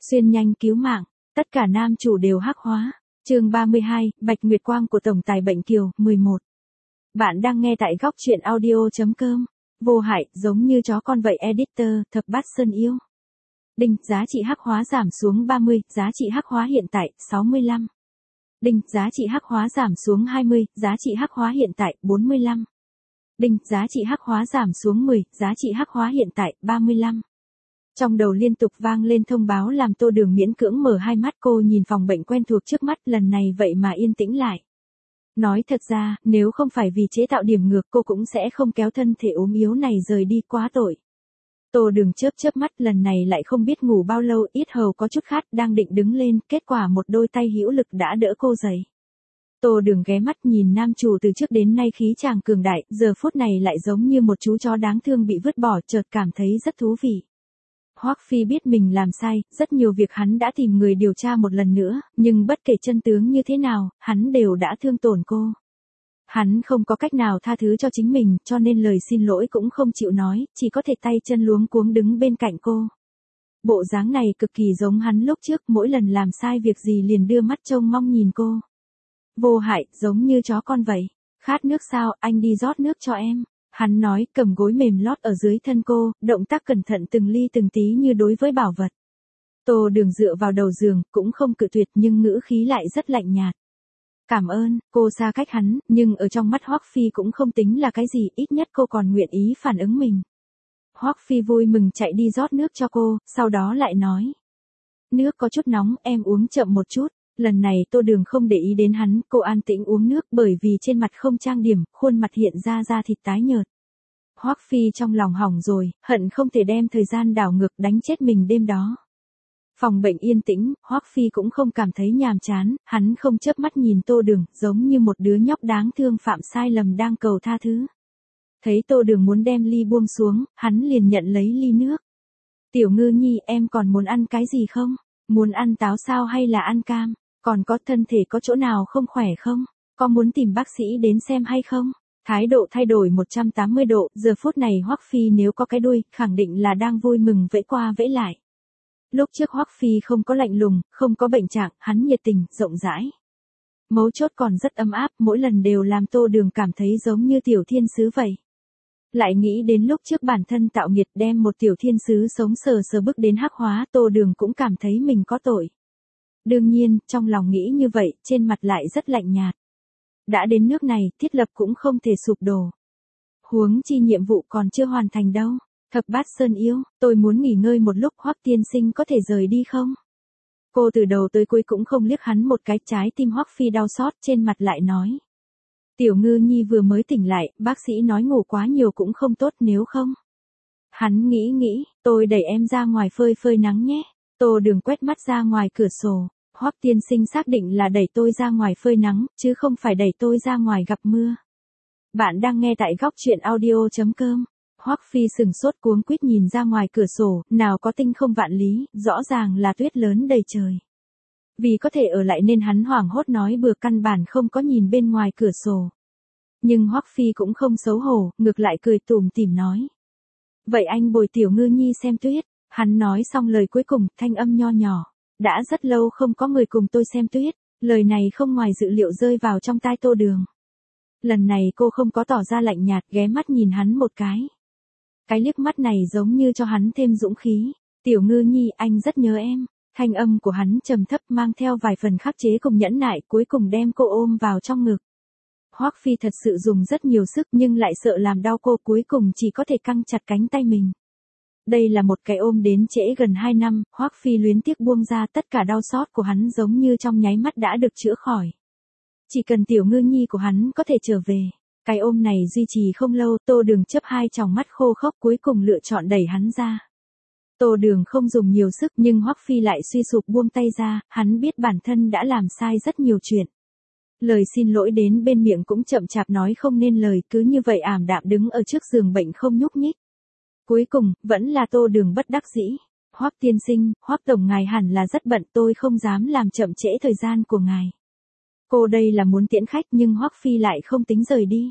Xuyên nhanh cứu mạng, tất cả nam chủ đều hắc hóa. Chương 32, Bạch Nguyệt Quang của tổng tài bệnh kiều, 11. Bạn đang nghe tại góc truyện audio.com. Vô hại, giống như chó con vậy editor, thập bát sơn yêu. Đinh, giá trị hắc hóa giảm xuống 30, giá trị hắc hóa hiện tại, 65. Đinh, giá trị hắc hóa giảm xuống 20, giá trị hắc hóa hiện tại, 45. Đinh, giá trị hắc hóa giảm xuống 10, giá trị hắc hóa hiện tại, 35. Trong đầu liên tục vang lên thông báo làm Tô Đường miễn cưỡng mở hai mắt. Cô nhìn phòng bệnh quen thuộc trước mắt, lần này vậy mà yên tĩnh lại. Nói thật ra, nếu không phải vì chế tạo điểm ngược cô cũng sẽ không kéo thân thể ốm yếu này rời đi, quá tội. Tô Đường chớp mắt, lần này lại không biết ngủ bao lâu, yết hầu có chút khát, đang định đứng lên, kết quả một đôi tay hữu lực đã đỡ cô dậy. Tô Đường ghé mắt nhìn nam chủ từ trước đến nay khí chàng cường đại, giờ phút này lại giống như một chú chó đáng thương bị vứt bỏ, chợt cảm thấy rất thú vị. Hoắc Phi biết mình làm sai, rất nhiều việc hắn đã tìm người điều tra một lần nữa, nhưng bất kể chân tướng như thế nào, hắn đều đã thương tổn cô. Hắn không có cách nào tha thứ cho chính mình, cho nên lời xin lỗi cũng không chịu nói, chỉ có thể tay chân luống cuống đứng bên cạnh cô. Bộ dáng này cực kỳ giống hắn lúc trước, mỗi lần làm sai việc gì liền đưa mắt trông mong nhìn cô. Vô hại, giống như chó con vậy. Khát nước sao, anh đi rót nước cho em. Hắn nói, cầm gối mềm lót ở dưới thân cô, động tác cẩn thận từng ly từng tí như đối với bảo vật. Tô Đường dựa vào đầu giường, cũng không cự tuyệt nhưng ngữ khí lại rất lạnh nhạt. Cảm ơn, cô xa cách hắn, nhưng ở trong mắt Hoắc Phi cũng không tính là cái gì, ít nhất cô còn nguyện ý phản ứng mình. Hoắc Phi vui mừng chạy đi rót nước cho cô, sau đó lại nói. Nước có chút nóng, em uống chậm một chút. Lần này Tô Đường không để ý đến hắn, cô an tĩnh uống nước bởi vì trên mặt không trang điểm, khuôn mặt hiện ra da thịt tái nhợt. Hoắc Phi trong lòng hỏng rồi, hận không thể đem thời gian đảo ngược đánh chết mình đêm đó. Phòng bệnh yên tĩnh, Hoắc Phi cũng không cảm thấy nhàm chán, hắn không chớp mắt nhìn Tô Đường, giống như một đứa nhóc đáng thương phạm sai lầm đang cầu tha thứ. Thấy Tô Đường muốn đem ly buông xuống, hắn liền nhận lấy ly nước. Tiểu Ngư Nhi, em còn muốn ăn cái gì không? Muốn ăn táo sao hay là ăn cam? Còn có thân thể có chỗ nào không khỏe không? Có muốn tìm bác sĩ đến xem hay không? Thái độ thay đổi 180 độ, giờ phút này Hoắc Phi nếu có cái đuôi, khẳng định là đang vui mừng vẫy qua vẫy lại. Lúc trước Hoắc Phi không có lạnh lùng, không có bệnh trạng, hắn nhiệt tình, rộng rãi. Mấu chốt còn rất ấm áp, mỗi lần đều làm Tô Đường cảm thấy giống như tiểu thiên sứ vậy. Lại nghĩ đến lúc trước bản thân tạo nghiệt đem một tiểu thiên sứ sống sờ sờ bước đến hắc hóa, Tô Đường cũng cảm thấy mình có tội. Đương nhiên, trong lòng nghĩ như vậy, trên mặt lại rất lạnh nhạt. Đã đến nước này, thiết lập cũng không thể sụp đổ. Huống chi nhiệm vụ còn chưa hoàn thành đâu. Thập bát sơn yêu, tôi muốn nghỉ ngơi một lúc, Hoắc tiên sinh có thể rời đi không? Cô từ đầu tới cuối cũng không liếc hắn một cái, trái tim Hoắc Phi đau xót, trên mặt lại nói. Tiểu Ngư Nhi vừa mới tỉnh lại, bác sĩ nói ngủ quá nhiều cũng không tốt, nếu không. Hắn nghĩ, tôi đẩy em ra ngoài phơi phơi nắng nhé. Tô Đường quét mắt ra ngoài cửa sổ. Hoắc tiên sinh xác định là đẩy tôi ra ngoài phơi nắng, chứ không phải đẩy tôi ra ngoài gặp mưa. Bạn đang nghe tại góc truyện audio.com. Hoắc Phi sừng sốt cuống quýt nhìn ra ngoài cửa sổ, nào có tinh không vạn lý, rõ ràng là tuyết lớn đầy trời. Vì có thể ở lại nên hắn hoảng hốt nói bừa, căn bản không có nhìn bên ngoài cửa sổ. Nhưng Hoắc Phi cũng không xấu hổ, ngược lại cười tủm tỉm nói. Vậy anh bồi Tiểu Ngư Nhi xem tuyết. Hắn nói xong lời cuối cùng, thanh âm nho nhỏ. Đã rất lâu không có người cùng tôi xem tuyết. Lời này không ngoài dự liệu rơi vào trong tai Tô Đường. Lần này cô không có tỏ ra lạnh nhạt, ghé mắt nhìn hắn một cái. Cái liếc mắt này giống như cho hắn thêm dũng khí. Tiểu Ngư Nhi, anh rất nhớ em. Thanh âm của hắn trầm thấp mang theo vài phần khắc chế cùng nhẫn nại, cuối cùng đem cô ôm vào trong ngực. Hoắc Phi thật sự dùng rất nhiều sức nhưng lại sợ làm đau cô, cuối cùng chỉ có thể căng chặt cánh tay mình. Đây là một cái ôm đến trễ gần 2 năm, Hoắc Phi luyến tiếc buông ra, tất cả đau xót của hắn giống như trong nháy mắt đã được chữa khỏi. Chỉ cần Tiểu Ngư Nhi của hắn có thể trở về. Cái ôm này duy trì không lâu, Tô Đường chớp hai tròng mắt khô khốc, cuối cùng lựa chọn đẩy hắn ra. Tô Đường không dùng nhiều sức nhưng Hoắc Phi lại suy sụp buông tay ra, hắn biết bản thân đã làm sai rất nhiều chuyện. Lời xin lỗi đến bên miệng cũng chậm chạp nói không nên lời, cứ như vậy ảm đạm đứng ở trước giường bệnh không nhúc nhích. Cuối cùng, vẫn là Tô Đường bất đắc dĩ. Hoắc tiên sinh, Hoắc tổng ngài hẳn là rất bận, tôi không dám làm chậm trễ thời gian của ngài. Cô đây là muốn tiễn khách nhưng Hoắc Phi lại không tính rời đi.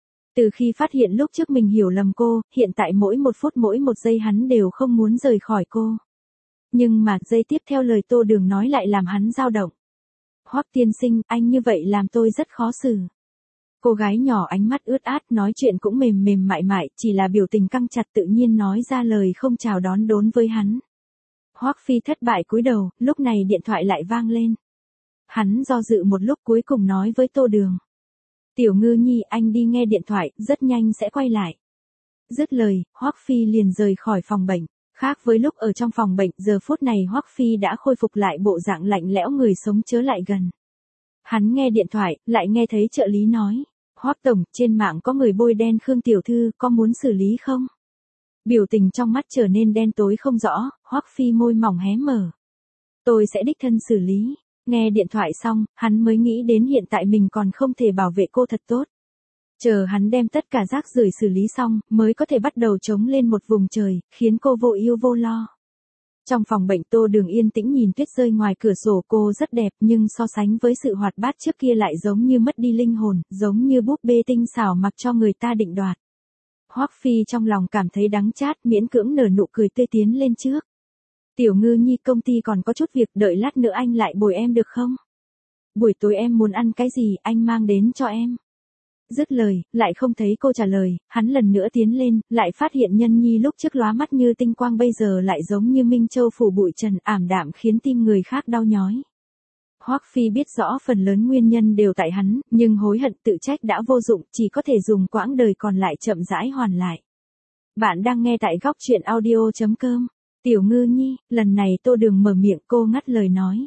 Từ khi phát hiện lúc trước mình hiểu lầm cô, hiện tại mỗi một phút mỗi một giây hắn đều không muốn rời khỏi cô. Nhưng mà giây tiếp theo lời Tô Đường nói lại làm hắn dao động. Hoắc tiên sinh, anh như vậy làm tôi rất khó xử. Cô gái nhỏ ánh mắt ướt át nói chuyện cũng mềm mềm mại mại, chỉ là biểu tình căng chặt tự nhiên nói ra lời không chào đón đốn với hắn. Hoắc Phi thất bại cúi đầu, lúc này điện thoại lại vang lên. Hắn do dự một lúc cuối cùng nói với Tô Đường. Tiểu Ngư Nhi, anh đi nghe điện thoại, rất nhanh sẽ quay lại. Dứt lời, Hoắc Phi liền rời khỏi phòng bệnh. Khác với lúc ở trong phòng bệnh, giờ phút này Hoắc Phi đã khôi phục lại bộ dạng lạnh lẽo người sống chớ lại gần. Hắn nghe điện thoại, lại nghe thấy trợ lý nói. Hoắc tổng, trên mạng có người bôi đen Khương tiểu thư, có muốn xử lý không? Biểu tình trong mắt trở nên đen tối không rõ, Hoắc Phi môi mỏng hé mở. Tôi sẽ đích thân xử lý. Nghe điện thoại xong, hắn mới nghĩ đến hiện tại mình còn không thể bảo vệ cô thật tốt. Chờ hắn đem tất cả rác rưởi xử lý xong, mới có thể bắt đầu chống lên một vùng trời, khiến cô vô ưu vô lo. Trong phòng bệnh Tô Đường yên tĩnh nhìn tuyết rơi ngoài cửa sổ, cô rất đẹp nhưng so sánh với sự hoạt bát trước kia lại giống như mất đi linh hồn, giống như búp bê tinh xảo mặc cho người ta định đoạt. Hoắc Phi trong lòng cảm thấy đắng chát, miễn cưỡng nở nụ cười tươi tiến lên trước. Tiểu Ngư Nhi, công ty còn có chút việc, đợi lát nữa anh lại bồi em được không? Buổi tối em muốn ăn cái gì, anh mang đến cho em. Dứt lời, lại không thấy cô trả lời, hắn lần nữa tiến lên, lại phát hiện Nhân Nhi lúc trước lóa mắt như tinh quang bây giờ lại giống như Minh Châu phủ bụi trần, ảm đạm khiến tim người khác đau nhói. Hoắc Phi biết rõ phần lớn nguyên nhân đều tại hắn, nhưng hối hận tự trách đã vô dụng, chỉ có thể dùng quãng đời còn lại chậm rãi hoàn lại. Bạn đang nghe tại góc truyện audio.com. Tiểu Ngư Nhi, lần này Tô Đường mở miệng, cô ngắt lời nói.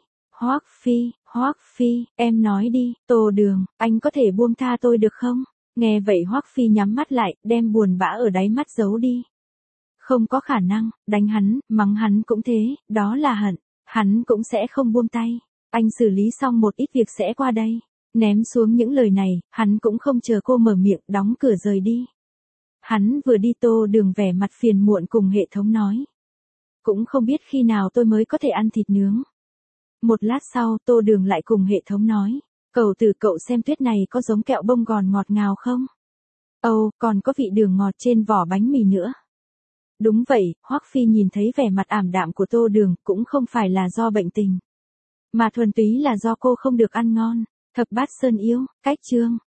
Hoắc Phi, em nói đi, Tô Đường, anh có thể buông tha tôi được không? Nghe vậy Hoắc Phi nhắm mắt lại, đem buồn bã ở đáy mắt giấu đi. Không có khả năng, đánh hắn, mắng hắn cũng thế, đó là hận, hắn cũng sẽ không buông tay. Anh xử lý xong một ít việc sẽ qua đây. Ném xuống những lời này, hắn cũng không chờ cô mở miệng, đóng cửa rời đi. Hắn vừa đi Tô Đường vẻ mặt phiền muộn cùng hệ thống nói. Cũng không biết khi nào tôi mới có thể ăn thịt nướng. Một lát sau, Tô Đường lại cùng hệ thống nói. Cầu từ cậu xem tuyết này có giống kẹo bông gòn ngọt ngào không? Ồ, còn có vị đường ngọt trên vỏ bánh mì nữa. Đúng vậy, Hoắc Phi nhìn thấy vẻ mặt ảm đạm của Tô Đường, cũng không phải là do bệnh tình, mà thuần túy là do cô không được ăn ngon. Thập bát sơn yêu, cách chương.